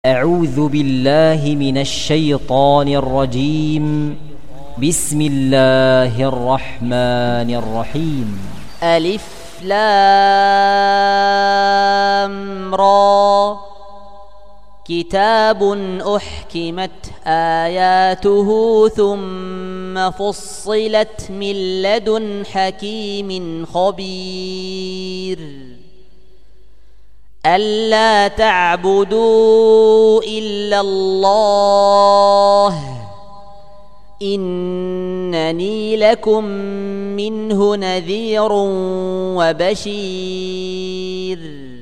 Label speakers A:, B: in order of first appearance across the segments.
A: أعوذ بالله من الشيطان الرجيم. بسم الله الرحمن الرحيم.
B: ألف لام را كتاب أحكمت آياته ثم فصلت من لدن حكيم خبير ألا تعبدوا إلا الله إنني لكم منه نذير وبشير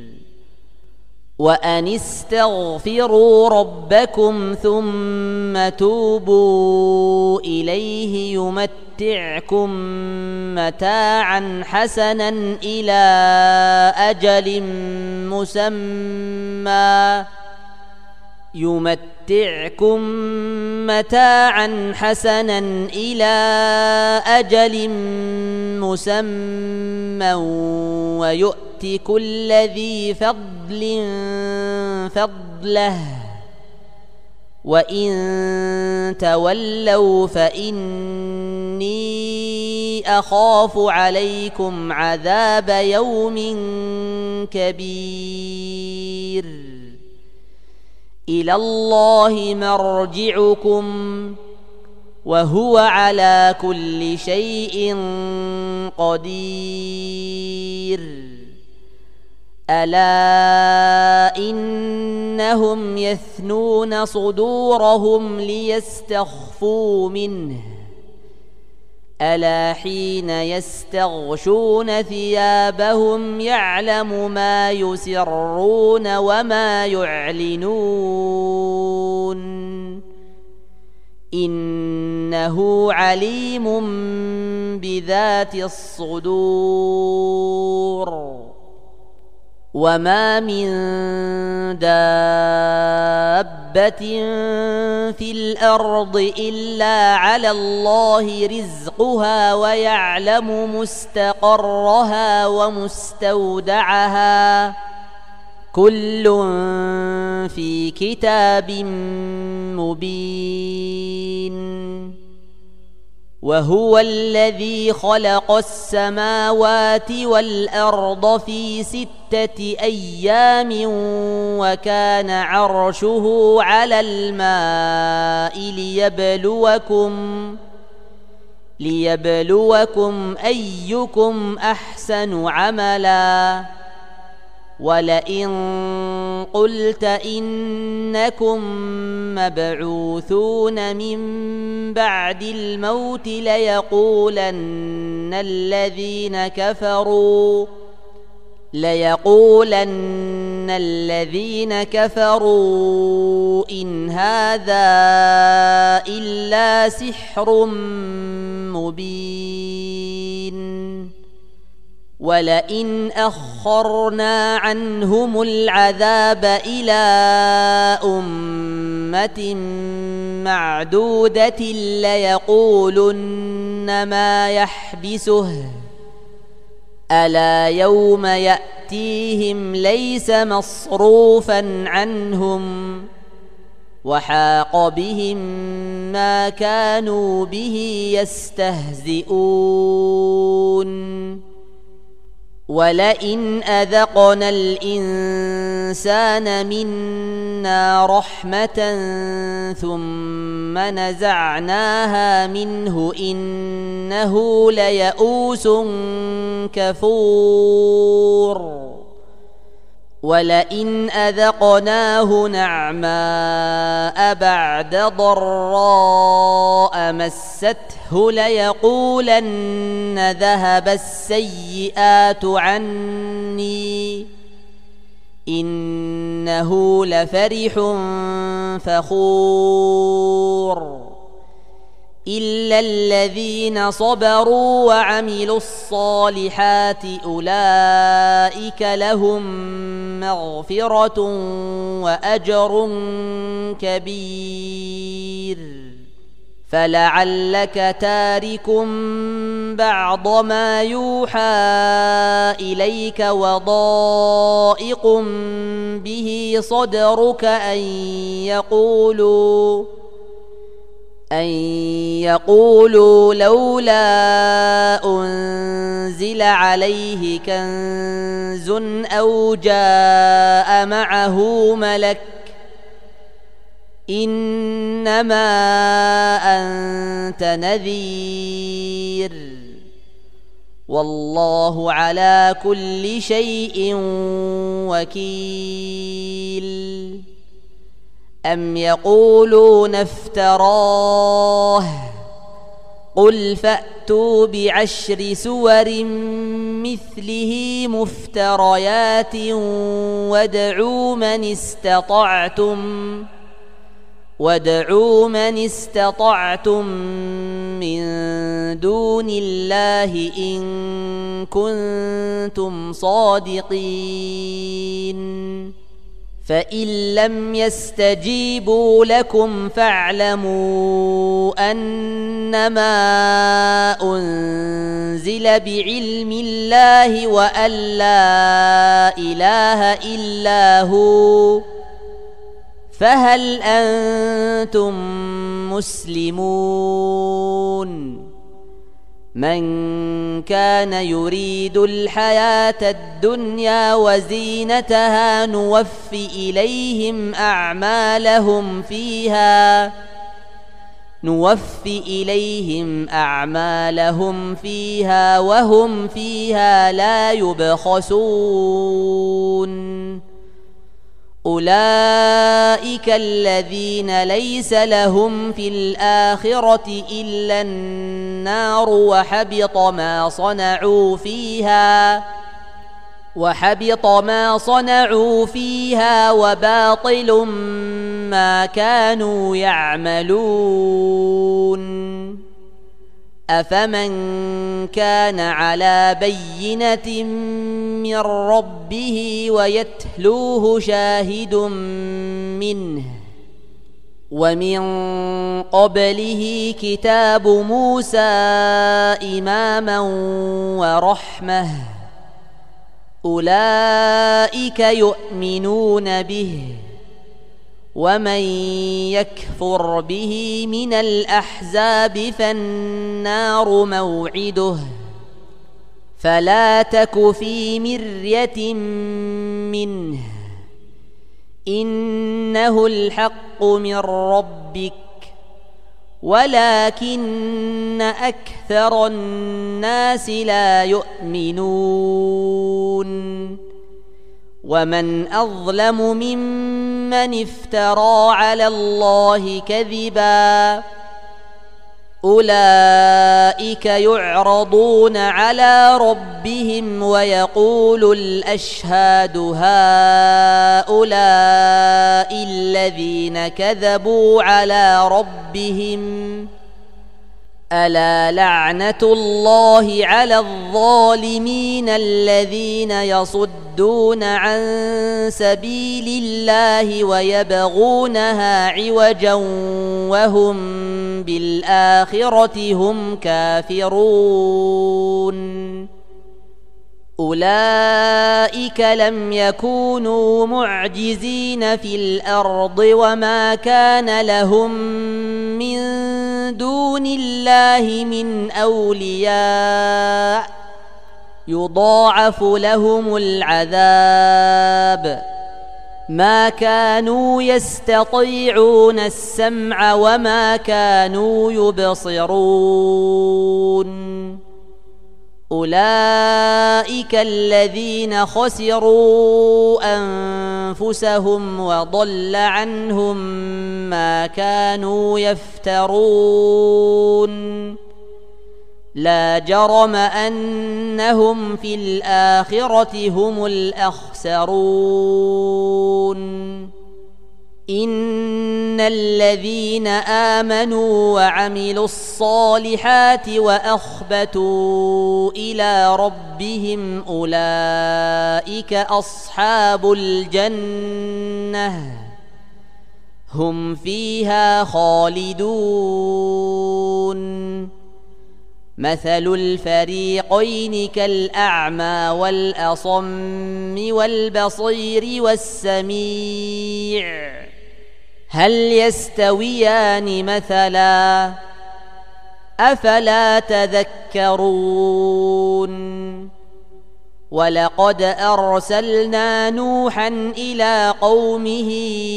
B: وأن استغفروا ربكم ثم توبوا إليه يمتعكم متاعا حسنا إلى أجل مسمى ويؤت كل ذي فضل فضله وإن تولوا فإني أخاف عليكم عذاب يوم كبير إلى الله مرجعكم وهو على كل شيء قدير ألا إنهم يثنون صدورهم ليستخفوا منه ألا حين يستغشون ثيابهم يعلم ما يسرون وما يعلنون إنه عليم بذات الصدور وما من دابة في الأرض إلا على الله رزقها ويعلم مستقرها ومستودعها كل في كتاب مبين وهو الذي خلق السماوات والأرض في 6 أيام وكان عرشه على الماء ليبلوكم أيكم أحسن عملا ولئن قلت إنكم مبعوثون من بعد الموت ليقولن الذين كفروا إن هذا إلا سحر مبين ولئن أخرنا عنهم العذاب إلى أمة معدودة ليقولن ما يحبسه ألا يوم يأتيهم ليس مصروفا عنهم وحاق بهم ما كانوا به يستهزئون ولئن أذقنا الإنسان منا رحمة ثم نزعناها منه إنه ليئوس كفور ولئن أذقناه نعماء بعد ضراء مسته ليقولن ذهب السيئات عني إنه لفرح فخور إلا الذين صبروا وعملوا الصالحات أولئك لهم مغفرة وأجر كبير فلعلك تارك بعض ما يوحى إليك وضائق به صدرك أن يقولوا لولا أنزل عليه كنز أو جاء معه ملك إنما أنت نذير والله على كل شيء وكيل أم يقولون افتراه قل فأتوا بعشر سور مثله مفتريات وادعوا من استطعتم من دون الله إن كنتم صادقين فإن لم يستجيبوا لكم فاعلموا أنما أنزل بعلم الله وأن لا إله إلا هو فهل أنتم مسلمون من كان يريد الحياة الدنيا وزينتها نوف إليهم أعمالهم فيها وهم فيها لا يبخسون أولئك الذين ليس لهم في الآخرة إلا النار وحبط ما صنعوا فيها وباطل ما كانوا يعملون أفمن كان على بينة من ربه ويتلوه شاهد منه ومن قبله كتاب موسى إماما ورحمة أولئك يؤمنون به ومن يكفر به من الأحزاب فالنار موعده فلا تك في مرية منه إنه الحق من ربك ولكن أكثر الناس لا يؤمنون ومن أظلم ممن افترى على الله كذبا أولئك يعرضون على ربهم ويقول الأشهاد هؤلاء الذين كذبوا على ربهم ألا لعنة الله على الظالمين الذين يصدون عن سبيل الله ويبغونها عوجا وهم بالآخرة هم كافرون أولئك لم يكونوا معجزين في الأرض وما كان لهم من دون الله من أولياء يضاعف لهم العذاب ما كانوا يستطيعون السمع وما كانوا يبصرون أولئك الذين خسروا أنفسهم وضل عنهم ما كانوا يفترون لا جرم أنهم في الآخرة هم الأخسرون إن الذين آمنوا وعملوا الصالحات وأخبتوا إلى ربهم أولئك أصحاب الجنة هم فيها خالدون مثل الفريقين كالأعمى والأصم والبصير والسميع هل يستويان مثلا أفلا تذكرون ولقد أرسلنا نوحا إلى قومه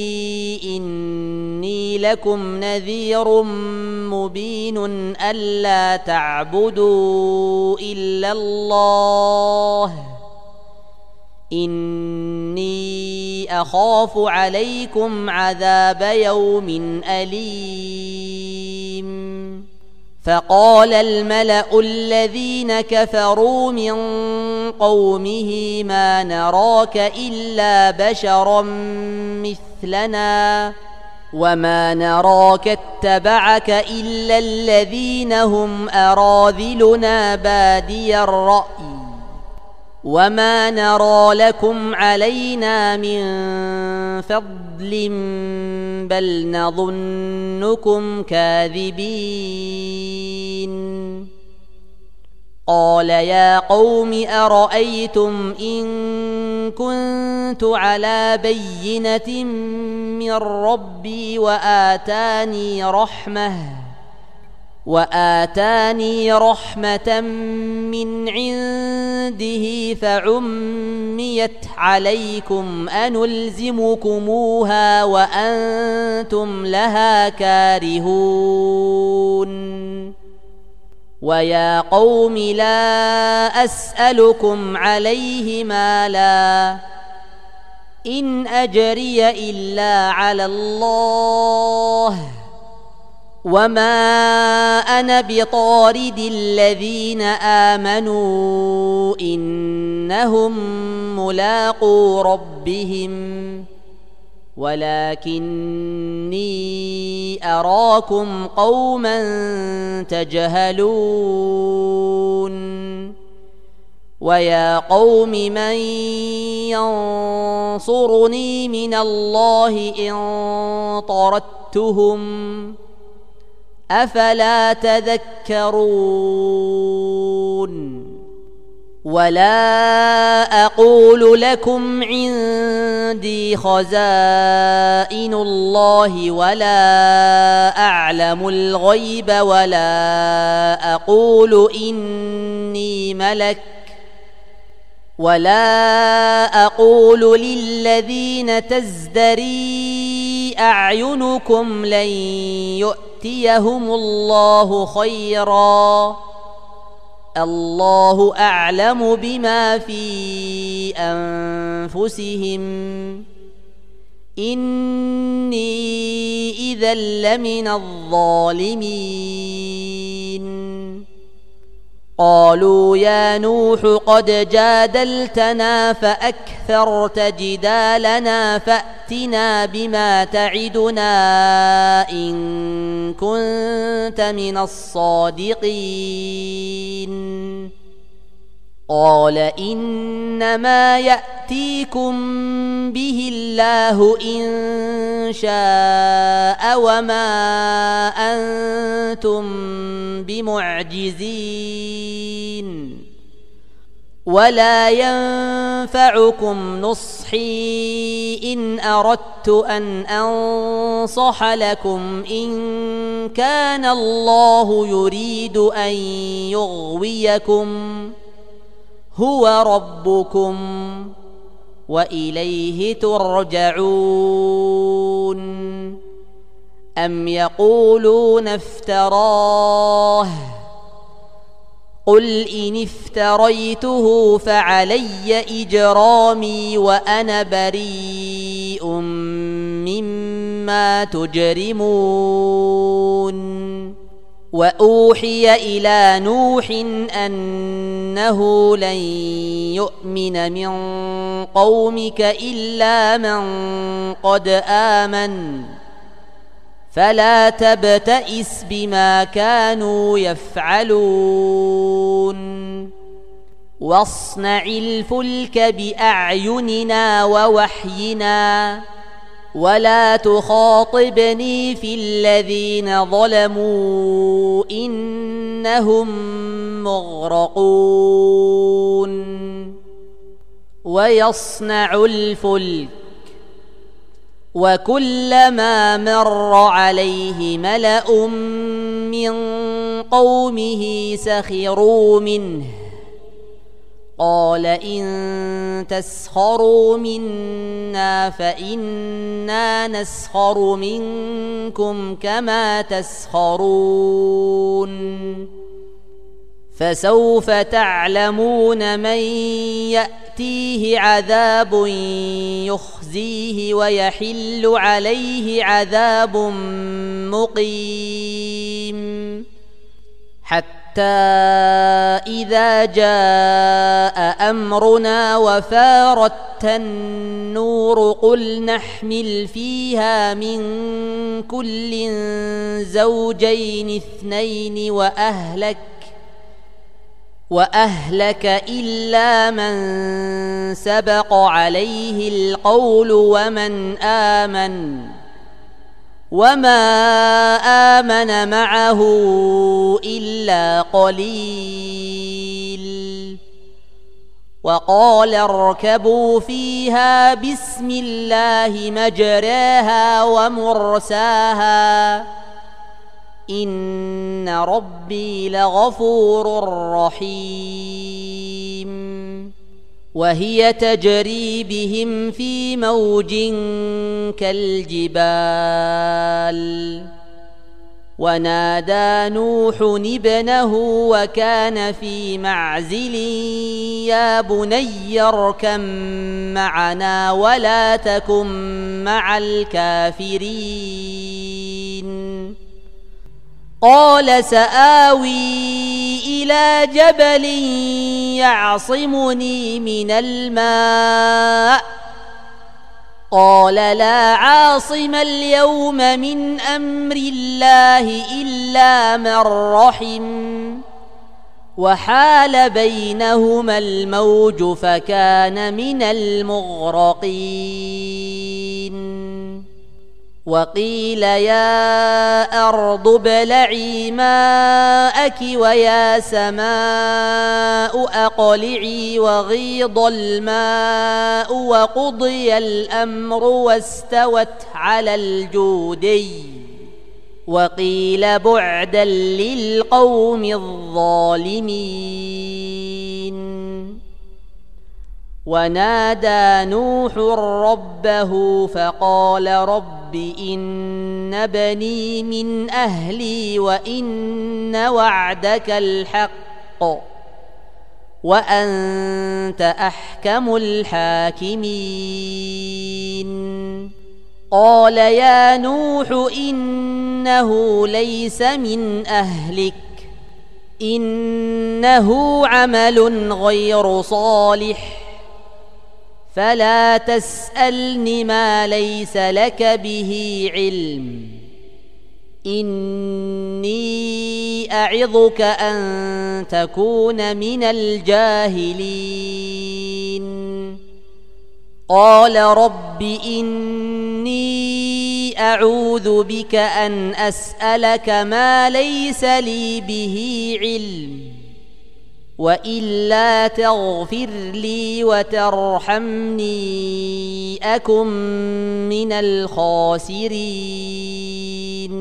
B: إني لكم نذير مبين ألا تعبدوا إلا الله إني أخاف عليكم عذاب يوم أليم فقال الملأ الذين كفروا من قومه ما نراك إلا بشرا مثلنا وما نراك اتبعك إلا الذين هم أراذلنا بادي الرأي وما نرى لكم علينا من فضل بل نظنكم كاذبين قال يا قوم أرأيتم إن كنت على بينة من ربي وآتاني رحمة من عنده فعميت عليكم أنلزمكموها وأنتم لها كارهون ويا قوم لا أسألكم عليه مالا إن أجري إلا على الله وما أنا بطارد الذين آمنوا إنهم ملاقو ربهم ولكني أراكم قوما تجهلون ويا قوم من ينصرني من الله إن طردتهم أفلا تذكرون ولا أقول لكم عندي خزائن الله ولا أعلم الغيب ولا أقول إني ملك ولا أقول للذين تزدري أعينكم لن يؤتيهم الله خيرا الله أعلم بما في أنفسهم إني إذا لمن الظالمين قالوا يا نوح قد جادلتنا فأكثرت جدالنا فأتنا بما تعدنا إن كنت من الصادقين قال إنما يأتيكم به الله إن شاء وما أنتم بمعجزين ولا ينفعكم نصحي إن أردت أن أنصح لكم إن كان الله يريد أن يغويكم هو ربكم وإليه ترجعون أم يقولون افتراه قل إن افتريته فعلي إجرامي وأنا بريء مما تجرمون وأوحي إلى نوح أنه لن يؤمن من قومك إلا من قد آمن فلا تبتئس بما كانوا يفعلون واصنع الفلك بأعيننا ووحينا ولا تخاطبني في الذين ظلموا إنهم مغرقون ويصنع الفلك وكلما مر عليه ملأ من قومه سخروا منه قال إن تسخروا منا فإنا نسخر منكم كما تسخرون فسوف تعلمون من يأتيه عذاب يخزيه ويحل عليه عذاب مقيم حتى إذا جاء أمرنا وفارت النور قل نحمل فيها من كل زوجين اثنين وأهلك إلا من سبق عليه القول ومن آمن وما آمن معه إلا قليل وقال اركبوا فيها بسم الله مجراها ومرساها إن ربي لغفور رحيم وهي تجري بهم في موج كالجبال ونادى نوح ابنه وكان في معزل يا بني اركب معنا ولا تكن مع الكافرين قال سآوي إلى جبل يعصمني من الماء قال لا عاصم اليوم من أمر الله إلا من رحم وحال بينهما الموج فكان من المغرقين وقيل يا أرض ابلعي ماءك ويا سماء أقلعي وغيض الماء وقضي الأمر واستوت على الجودي وقيل بعدا للقوم الظالمين ونادى نوح ربه فقال رب إن بني من أهلي وإن وعدك الحق وأنت أحكم الحاكمين قال يا نوح إنه ليس من أهلك إنه عمل غير صالح فلا تسألني ما ليس لك به علم إني أعظك أن تكون من الجاهلين قال رب إني أعوذ بك أن أسألك ما ليس لي به علم وإلا تغفر لي وترحمني أكن من الخاسرين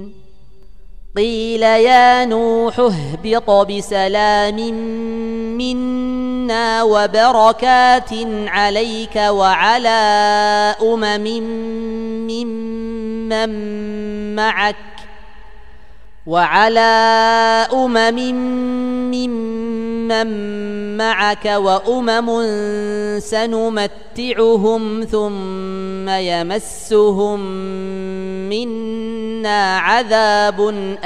B: قيل يا نوح اهبط بسلام منا وبركات عليك وعلى ممن معك وأمم سنمتعهم ثم يمسهم منا عذاب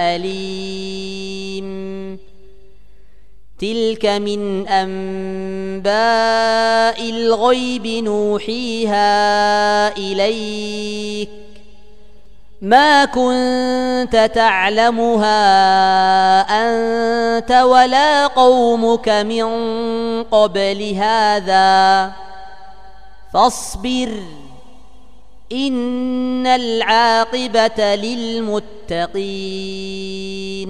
B: أليم تلك من أنباء الغيب نوحيها إليك ما كنت تعلمها أنت ولا قومك من قبل هذا فاصبر إن العاقبة للمتقين.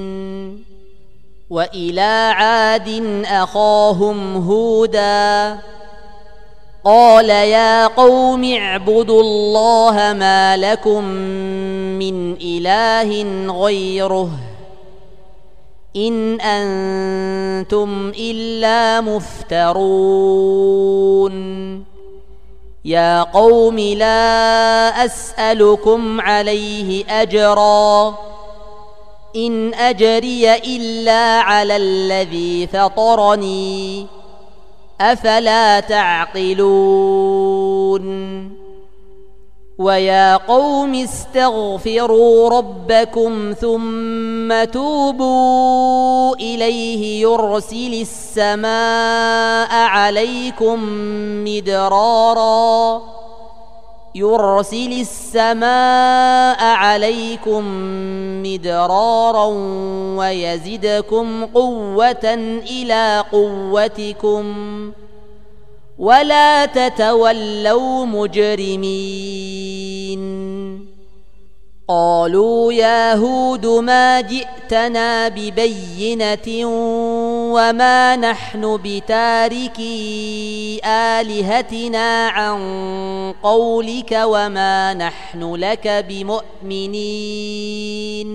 B: وإلى عاد أخاهم هودا قال يا قوم اعبدوا الله ما لكم من إله غيره إن أنتم إلا مفترون. يا قوم لا أسألكم عليه أجرا إن أجري إلا على الذي فطرني أفلا تعقلون. ويا قوم استغفروا ربكم ثم توبوا إليه يرسل السماء عليكم مدرارا ويزدكم قوة إلى قوتكم ولا تتولوا مجرمين. قالوا يا هود ما جئتنا ببينة وما نحن بتاركي آلهتنا عن قولك وما نحن لك بمؤمنين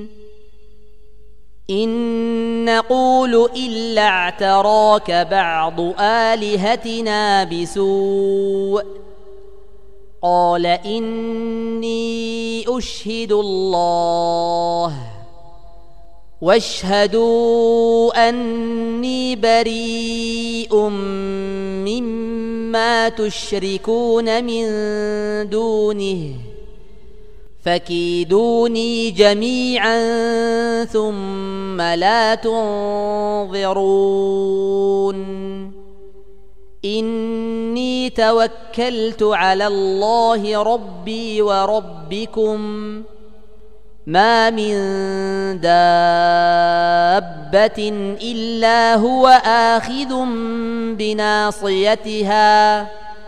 B: إن نقول إلا اعتراك بعض آلهتنا بسوء. قال إني أشهد الله واشهدوا أني بريء مما تشركون من دونه فكيدوني جميعا ثم لا تنظرون. إني توكلت على الله ربي وربكم ما من دابة إلا هو آخذ بناصيتها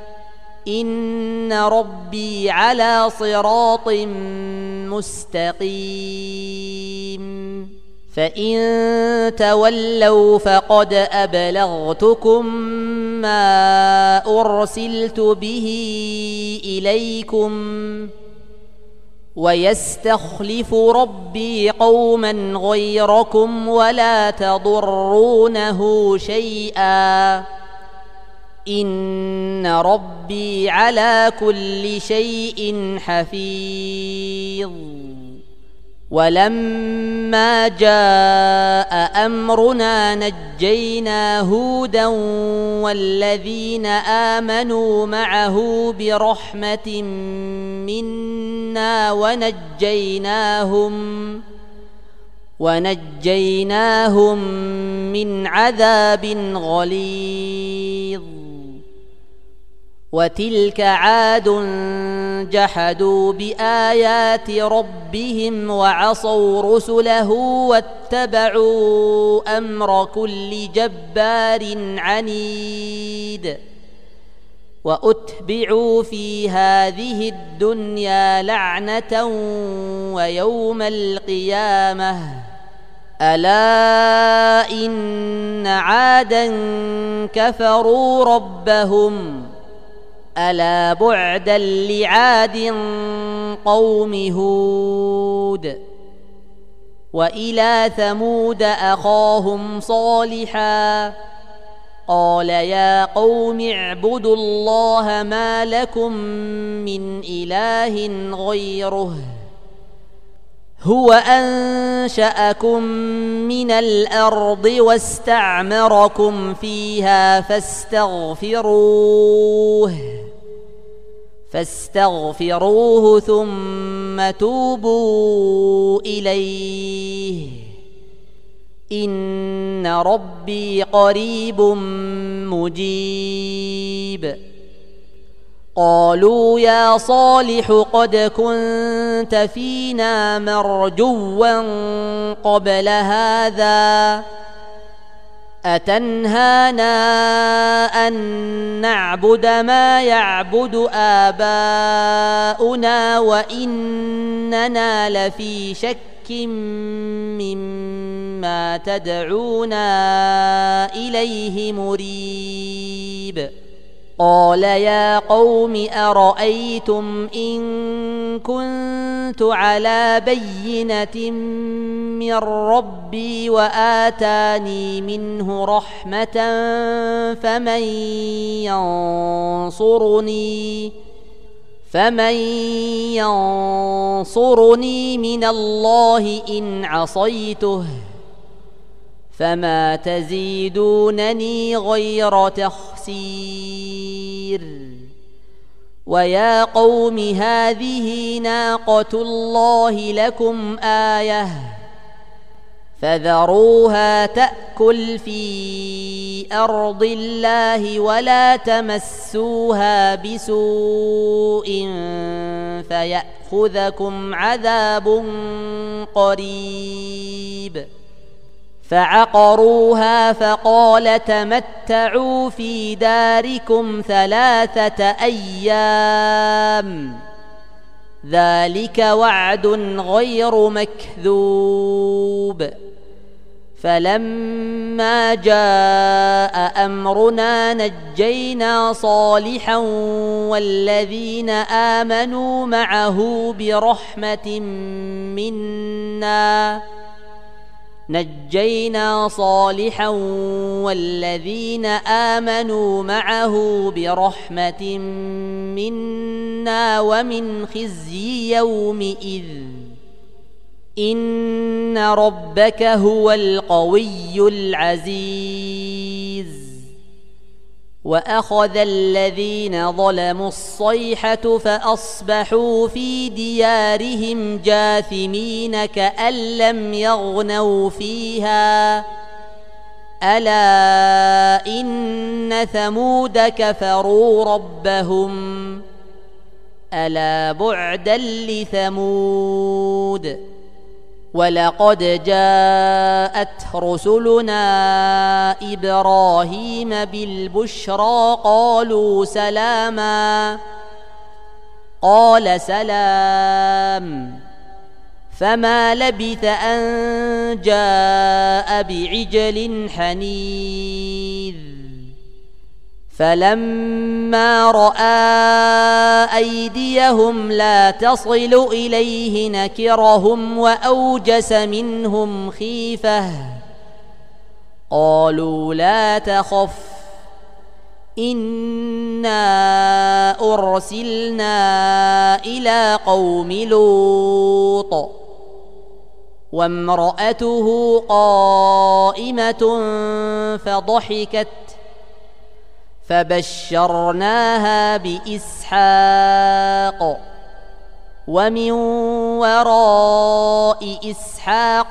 B: إن ربي على صراط مستقيم. فإن تولوا فقد أبلغتكم ما أرسلت به إليكم ويستخلف ربي قوما غيركم ولا تضرونه شيئا إن ربي على كل شيء حفيظ. ولما جاء أمرنا نجينا هودا والذين آمنوا معه برحمة منا ونجيناهم من عذاب غليظ. وتلك عاد جحدوا بآيات ربهم وعصوا رسله واتبعوا أمر كل جبار عنيد. وأتبعوا في هذه الدنيا لعنة ويوم القيامة ألا إن عادا كفروا ربهم ألا بعدا لعاد قوم هود. وإلى ثمود أخاهم صالحا قال يا قوم اعبدوا الله ما لكم من إله غيره هو أنشأكم من الأرض واستعمركم فيها فاستغفروه ثم توبوا إليه إن ربي قريب مجيب. قالوا يا صالح قد كنت فينا مرجوا قبل هذا أتنهانا أن نعبد ما يعبد آباؤنا وإننا لفي شك مما تدعونا إليه مريب قال يا قوم أرأيتم إن كنت على بينة من ربي وآتاني منه رحمة فمن ينصرني من الله إن عصيته فما تزيدونني غير تخسير ويا قوم هذه ناقة الله لكم آية فذروها تأكل في أرض الله ولا تمسوها بسوء فيأخذكم عذاب قريب فعقروها فقال تمتعوا في داركم 3 أيام ذلك وعد غير مكذوب فلما جاء أمرنا نجينا صالحا والذين آمنوا معه برحمة منا ومن خزي يومئذ إن ربك هو القوي العزيز وأخذ الذين ظلموا الصيحة فأصبحوا في ديارهم جاثمين كأن لم يغنوا فيها ألا إن ثمود كفروا ربهم ألا بعدا لثمود ولقد جاءت رسلنا إبراهيم بالبشرى قالوا سلاما قال سلام فما لبث أن جاء بعجل حنيذ فلما رأى أيديهم لا تصل إليه نكرهم وأوجس منهم خيفة قالوا لا تخف إنا أرسلنا إلى قوم لوط وامرأته قائمة فضحكت فبشرناها بإسحاق ومن وراء إسحاق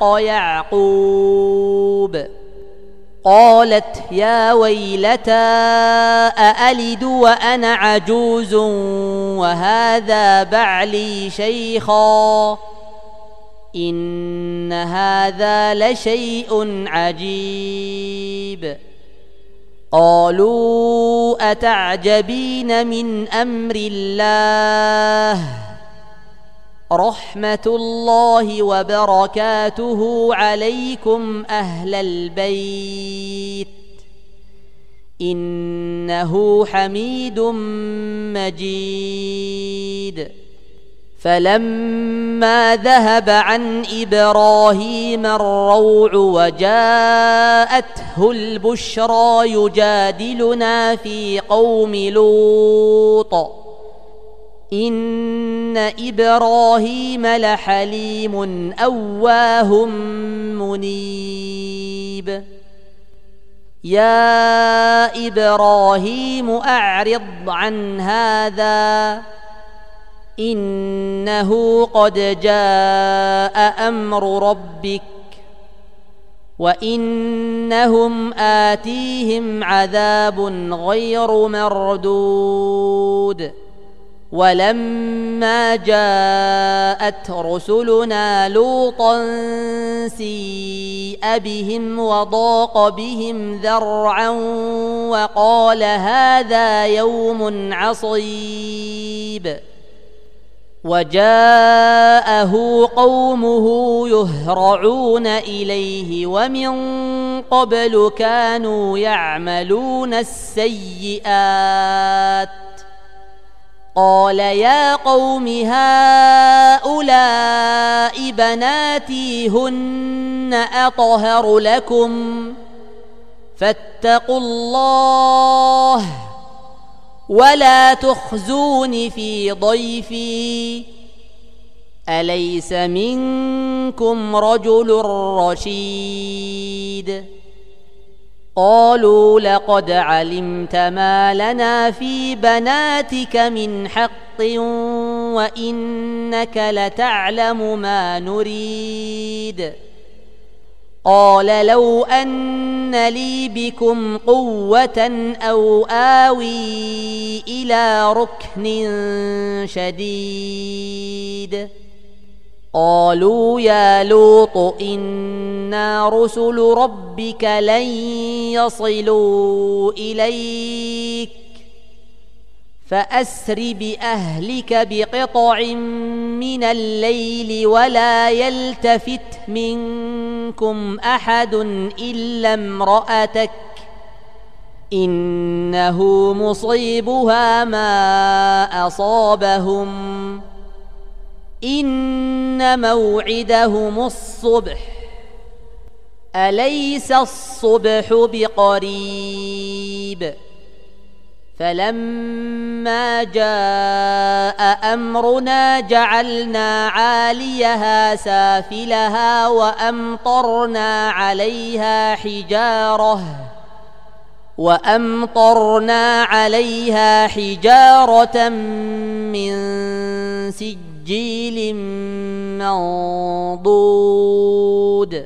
B: يعقوب قالت يا ويلتى أألد وأنا عجوز وهذا بعلي شيخا إن هذا لشيء عجيب قالوا أتعجبين من أمر الله رحمة الله وبركاته عليكم أهل البيت إنه حميد مجيد فلما ذهب عن إبراهيم الروع وجاءته البشرى يجادلنا في قوم لوط إن إبراهيم لحليم أواه منيب يا إبراهيم أعرض عن هذا إنه قد جاء أمر ربك وإنهم آتيهم عذاب غير مردود ولما جاءت رسلنا لوطا سيء بهم وضاق بهم ذرعا وقال هذا يوم عصيب وجاءه قومه يهرعون إليه ومن قبل كانوا يعملون السيئات قال يا قوم هؤلاء بناتي هن أطهر لكم فاتقوا الله ولا تخزون في ضيفي أليس منكم رجل رشيد قالوا لقد علمت ما لنا في بناتك من حق وإنك لتعلم ما نريد قال لو أن لي بكم قوة أو آوي إلى ركن شديد قالوا يا لوط إنا رسل ربك لن يصلوا إليك فأسر بأهلك بقطع من الليل ولا يلتفت منكم أحد إلا امرأتك إنه مصيبها ما أصابهم إن موعدهم الصبح أليس الصبح بقريب فلما جاء أمرنا جعلنا عاليها سافلها وأمطرنا عليها حجارة من سجيل منضود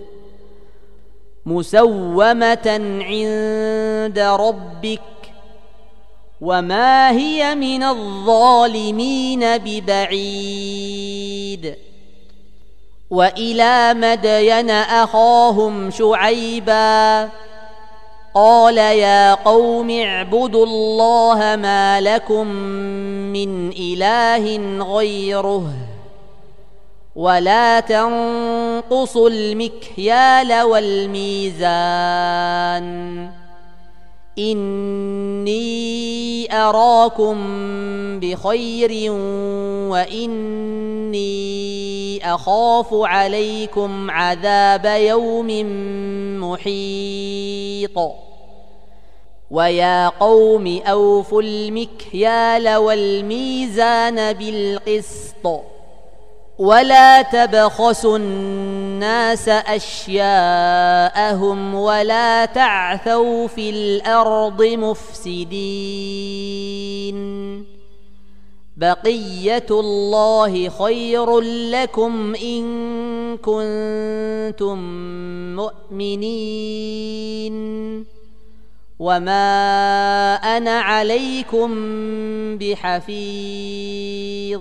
B: مسومة عند ربك وما هي من الظالمين ببعيد وإلى مدين أخاهم شعيبا قال يا قوم اعبدوا الله ما لكم من إله غيره ولا تنقصوا المكيال والميزان إني أراكم بخير وإني أخاف عليكم عذاب يوم محيط ويا قوم أوفوا المكيال والميزان بالقسط ولا تبخسوا الناس أشياءهم ولا تعثوا في الأرض مفسدين بقية الله خير لكم إن كنتم مؤمنين وما أنا عليكم بحفيظ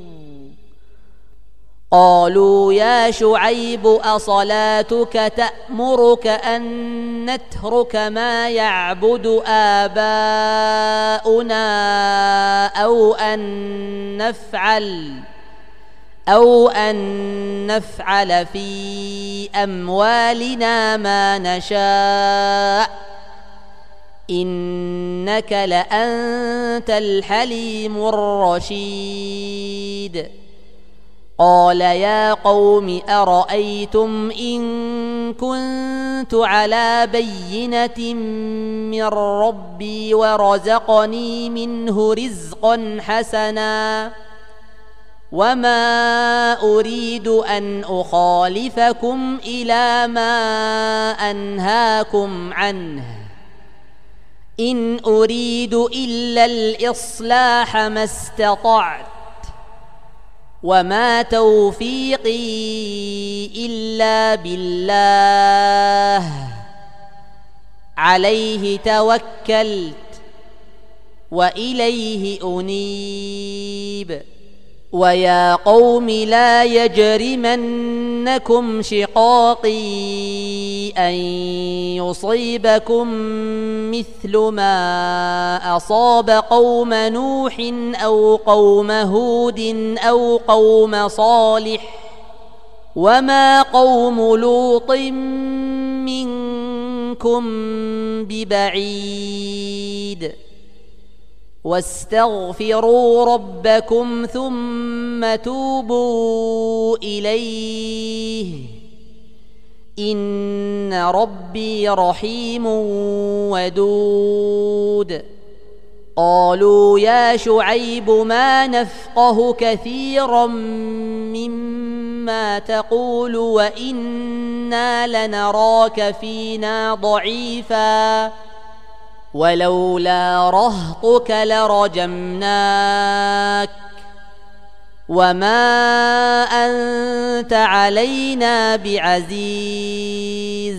B: قالوا يا شعيب أصلاتك تأمرك أن نترك ما يعبد آباؤنا أو أن نفعل في أموالنا ما نشاء إنك لأنت الحليم الرشيد قال يا قوم أرأيتم إن كنت على بينة من ربي ورزقني منه رزقا حسنا وما أريد أن أخالفكم إلى ما أنهاكم عنه إن أريد إلا الإصلاح ما استطعت وما توفيقي إلا بالله عليه توكلت وإليه أنيب ويا قوم لا يجرمنكم شقاقي أن يصيبكم مثل ما أصاب قوم نوح أو قوم هود أو قوم صالح وما قوم لوط منكم ببعيد واستغفروا ربكم ثم توبوا إليه إن ربي رحيم ودود قالوا يا شعيب ما نفقه كثيرا مما تقول وإنا لنراك فينا ضعيفا ولولا رهطك لرجمناك وما أنت علينا بعزيز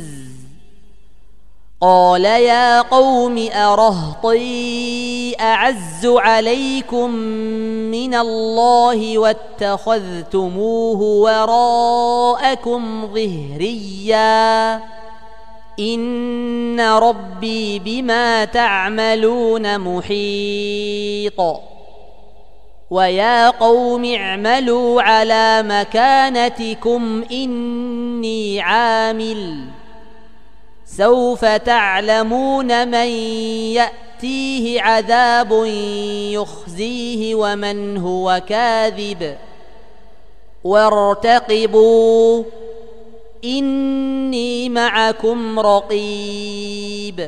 B: قال يا قوم أرهطي أعز عليكم من الله واتخذتموه وراءكم ظهريا إن ربي بما تعملون محيط ويا قوم اعملوا على مكانتكم إني عامل سوف تعلمون من يأتيه عذاب يخزيه ومن هو كاذب وارتقبوا إني معكم رقيب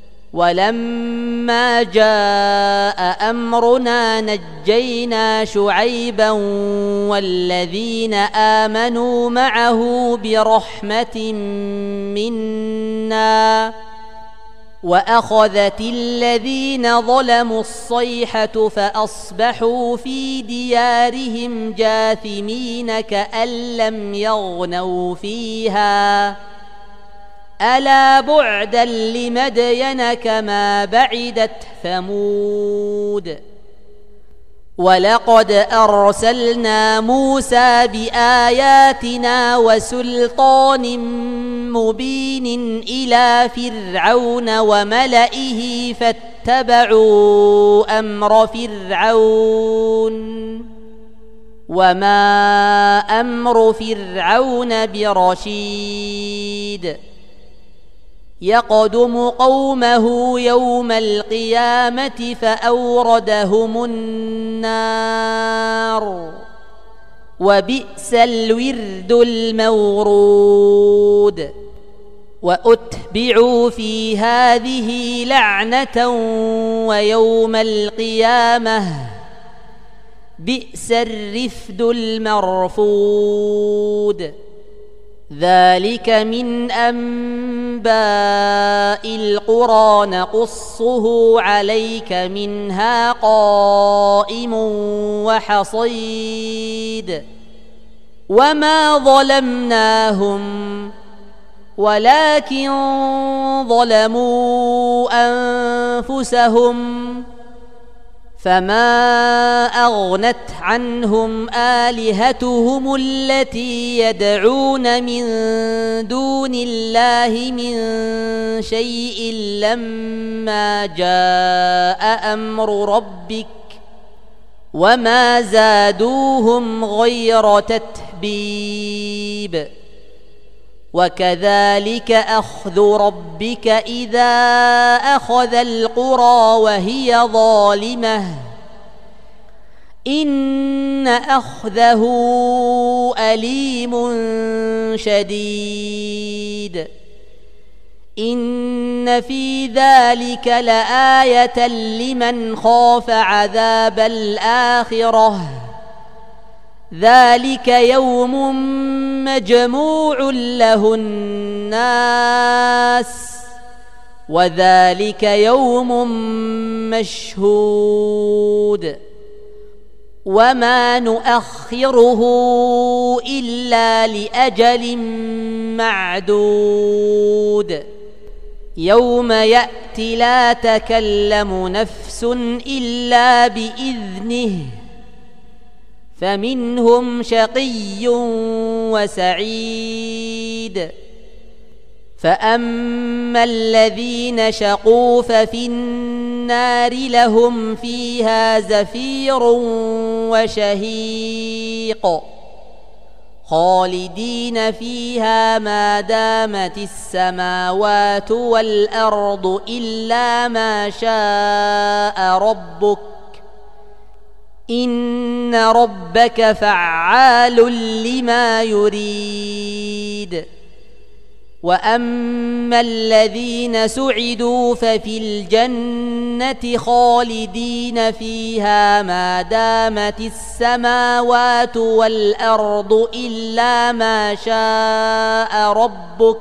B: ولما جاء أمرنا نجينا شعيبا والذين آمنوا معه برحمة منا وأخذت الذين ظلموا الصيحة فأصبحوا في ديارهم جاثمين كأن لم يغنوا فيها ألا بعدا لمدين كما بعدت ثمود ولقد أرسلنا موسى بآياتنا وسلطان مبين إلى فرعون وملئه فاتبعوا أمر فرعون وما أمر فرعون برشيد يقدم قومه يوم القيامة فأوردهم النار وبئس الورد المورود وأتبعوا في هذه لعنة ويوم القيامة بئس الرفد المرفود ذلك من أنباء القرى نقصه عليك منها قائم وحصيد وما ظلمناهم ولكن ظلموا أنفسهم فما أغنت عنهم آلهتهم التي يدعون من دون الله من شيء لما جاء أمر ربك وما زادوهم غير تتبيب وكذلك أخذ ربك إذا أخذ القرى وهي ظالمة إن أخذه أليم شديد إن في ذلك لآية لمن خاف عذاب الآخرة ذلك يوم مجموع له الناس وذلك يوم مشهود وما نؤخره إلا لأجل معدود يوم يأتي لا تكلم نفس إلا بإذنه فمنهم شقي وسعيد فأما الذين شقوا ففي النار لهم فيها زفير وشهيق خالدين فيها ما دامت السماوات والأرض إلا ما شاء ربك إن ربك فعال لما يريد وأما الذين سعدوا ففي الجنة خالدين فيها ما دامت السماوات والأرض إلا ما شاء ربك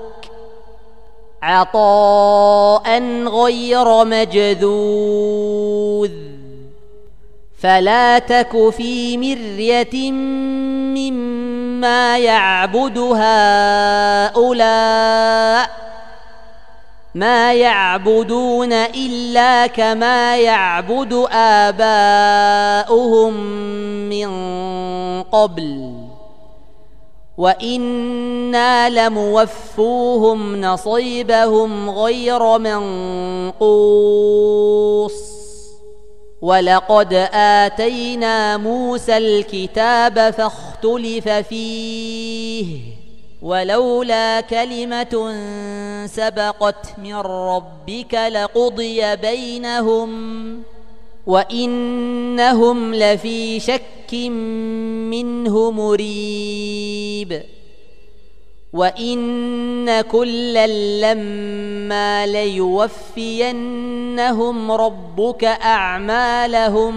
B: عطاء غير مجذوذ فلا تك في مرية مما يعبد هؤلاء ما يعبدون إلا كما يعبد آباؤهم من قبل وإنا لموفوهم نصيبهم غير منقوص ولقد آتينا موسى الكتاب فاختلف فيه ولولا كلمة سبقت من ربك لقضي بينهم وإنهم لفي شك منه مريب وإن كلا لما ليوفينهم ربك أعمالهم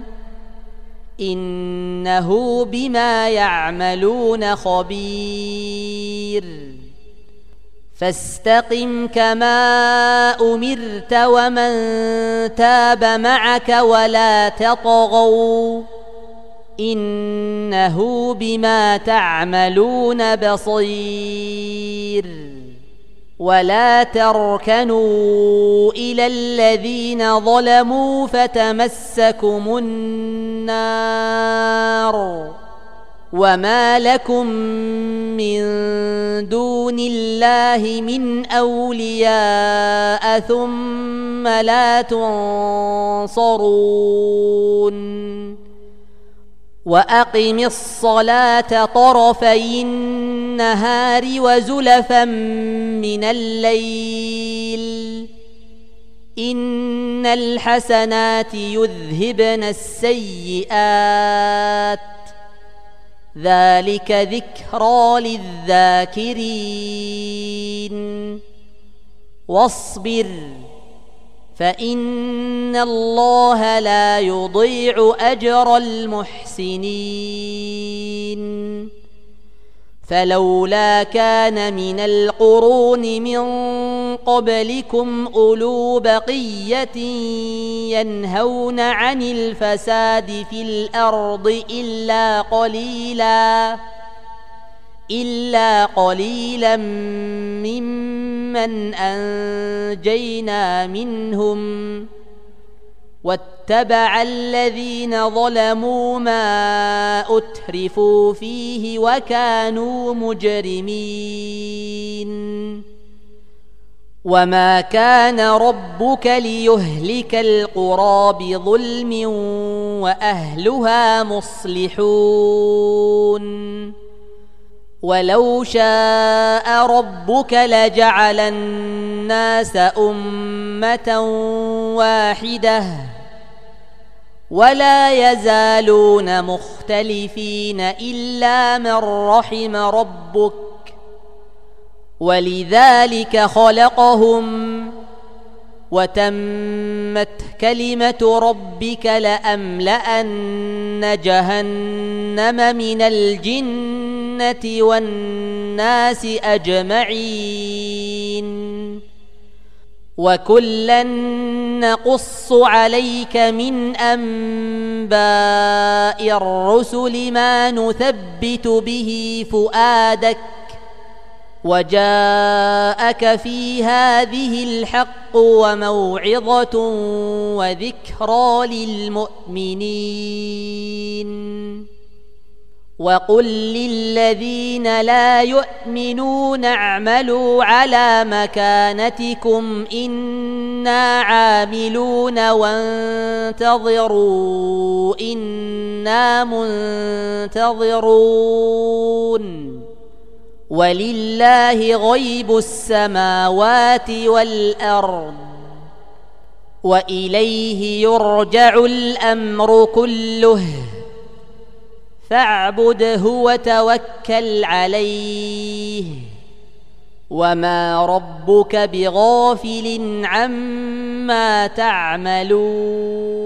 B: إنه بما يعملون خبير فاستقم كما أمرت ومن تاب معك ولا تطغوا إنه بما تعملون بصير ولا تركنوا إلى الذين ظلموا فتمسكم النار وما لكم من دون الله من أولياء ثم لا تنصرون وأقم الصلاة طرفي النهار وزلفا من الليل إن الحسنات يذهبن السيئات ذلك ذكرى للذاكرين واصبر فإن الله لا يضيع أجر المحسنين فلولا كان من القرون من قبلكم أولو بقية ينهون عن الفساد في الأرض إلا قليلا ممن أنجينا منهم واتبع الذين ظلموا ما أترفوا فيه وكانوا مجرمين وما كان ربك ليهلك القرى بظلم وأهلها مصلحون ولو شاء ربك لجعل الناس أمة واحدة ولا يزالون مختلفين إلا من رحم ربك ولذلك خلقهم وتمت كلمة ربك لأملأن جهنم من الجنة والناس أجمعين وكلا نقص عليك من أنباء الرسل ما نثبت به فؤادك وجاءك في هذه الحق وموعظة وذكرى للمؤمنين وقل للذين لا يؤمنون اعملوا على مكانتكم إنا عاملون وانتظروا إنا منتظرون ولله غيب السماوات والأرض وإليه يرجع الأمر كله فاعبده وتوكل عليه وما ربك بغافل عما تعملون